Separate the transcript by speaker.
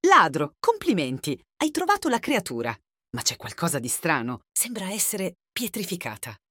Speaker 1: Ladro, complimenti! Hai trovato la creatura. Ma c'è qualcosa di strano. Sembra essere pietrificata.